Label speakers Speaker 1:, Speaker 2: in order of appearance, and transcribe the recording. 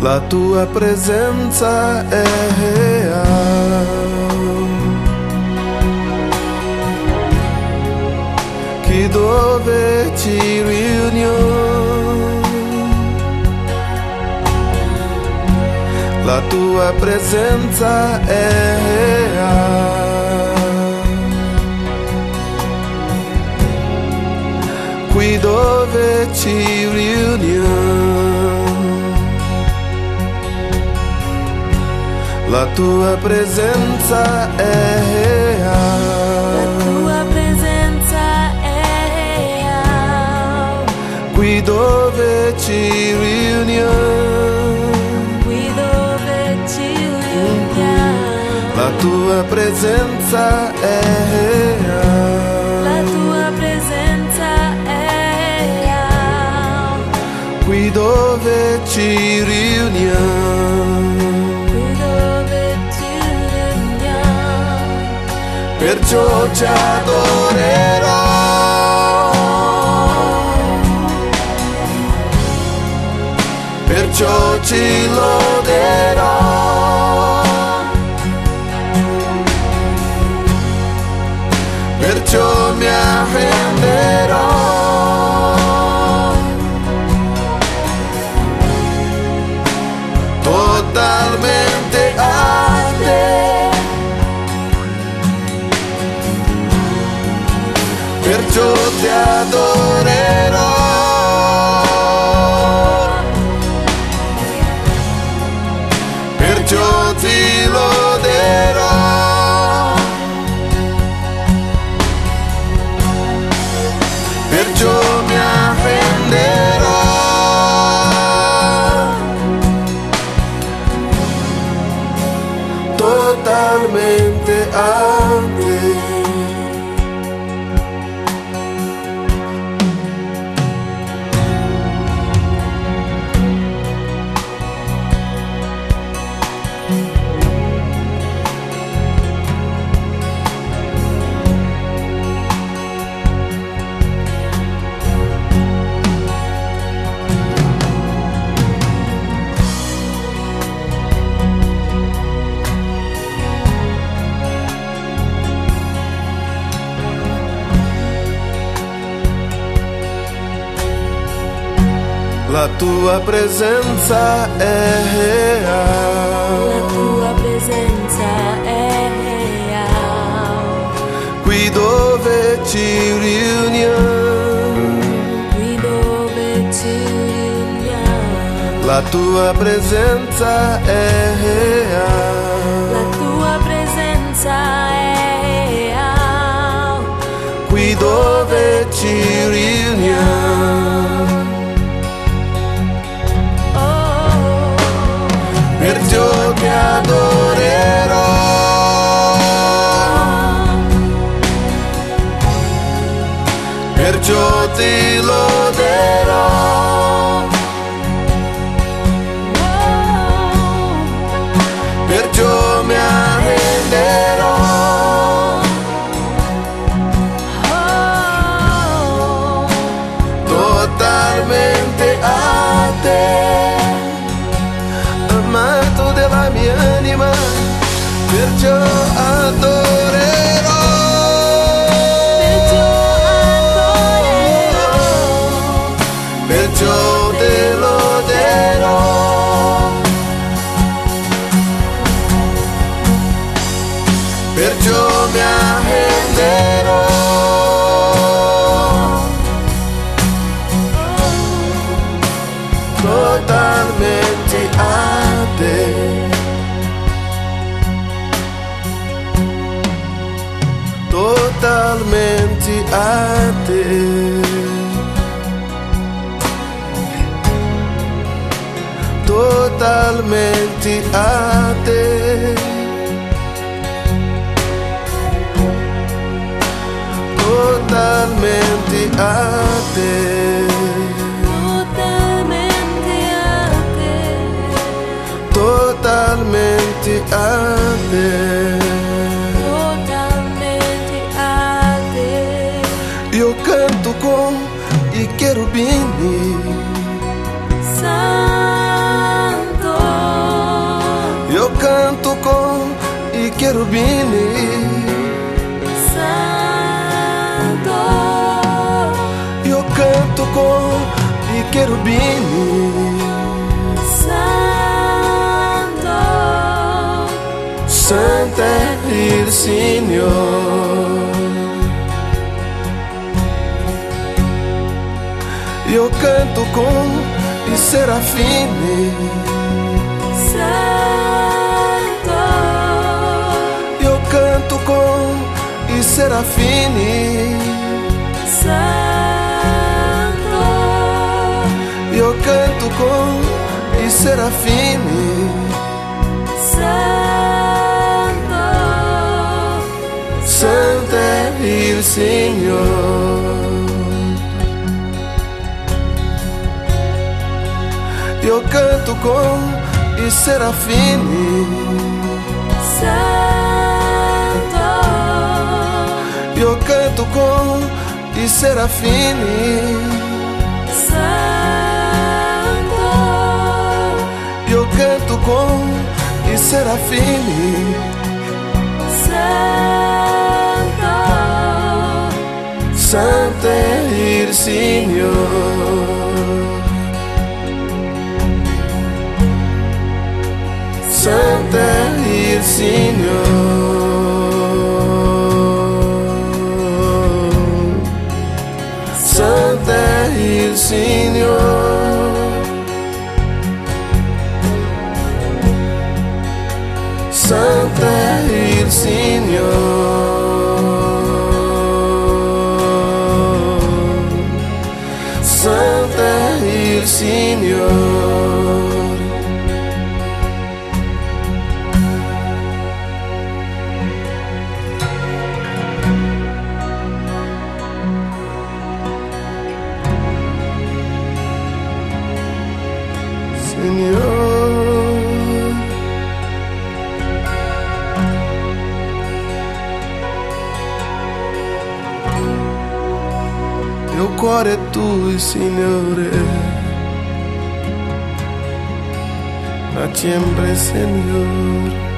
Speaker 1: La tua presenza è reale. Qui dove ci riuniamo, la tua presenza è reale. Qui dove ci riuniamo, la tua presenza è reale.
Speaker 2: La tua presenza è reale.
Speaker 1: Qui dove ci riuniamo,
Speaker 2: Qui dove ci riuniamo,
Speaker 1: la tua presenza è reale.
Speaker 2: la tua presenza è reale.
Speaker 1: Qui dove ci riuniamo, perciò ci adorerò, perciò ci loderò, perciò mi arrenderò, totalmente a te. Perciò ti adorerò, perciò ti loderò, perciò mi arrenderò, totalmente a te. La tua presenza è reale.
Speaker 2: La tua presenza è reale.
Speaker 1: Qui dove ci riuniamo,
Speaker 2: Qui dove ci riuniamo,
Speaker 1: la tua presenza è reale.
Speaker 2: la tua presenza è reale.
Speaker 1: Qui dove ci riuniamo, perciò ti adorerò, perciò ti loderò, perciò mi arrenderò, totalmente a te. Amato della mia anima, perciò adorerò, perciò te loderò, perciò mi arrenderò, totalmente a te, totalmente a te, totalmente a te, totalmente a te, totalmente a te,
Speaker 2: totalmente a te.
Speaker 1: Io canto con i cherubini,
Speaker 2: Santo,
Speaker 1: canto com i cherubini.
Speaker 2: Santo,
Speaker 1: Io canto con i cherubini.
Speaker 2: Santo,
Speaker 1: Santo è il Signore. Io canto con i serafini.
Speaker 2: Santo,
Speaker 1: Io canto con i serafini.
Speaker 2: Santo,
Speaker 1: Io canto con i serafini.
Speaker 2: Santo,
Speaker 1: Santo è il Signore. Io canto con i serafini.
Speaker 2: Santo,
Speaker 1: Io canto con i serafini.
Speaker 2: Santo,
Speaker 1: Io canto con i serafini.
Speaker 2: Santo,
Speaker 1: Santo è il Signore. Santo è il Signore. Santo è il Signore. Santo è il Signore. Santo è il Signore. Signore, mio cuore è tuo, Signore, ma sempre, Signore.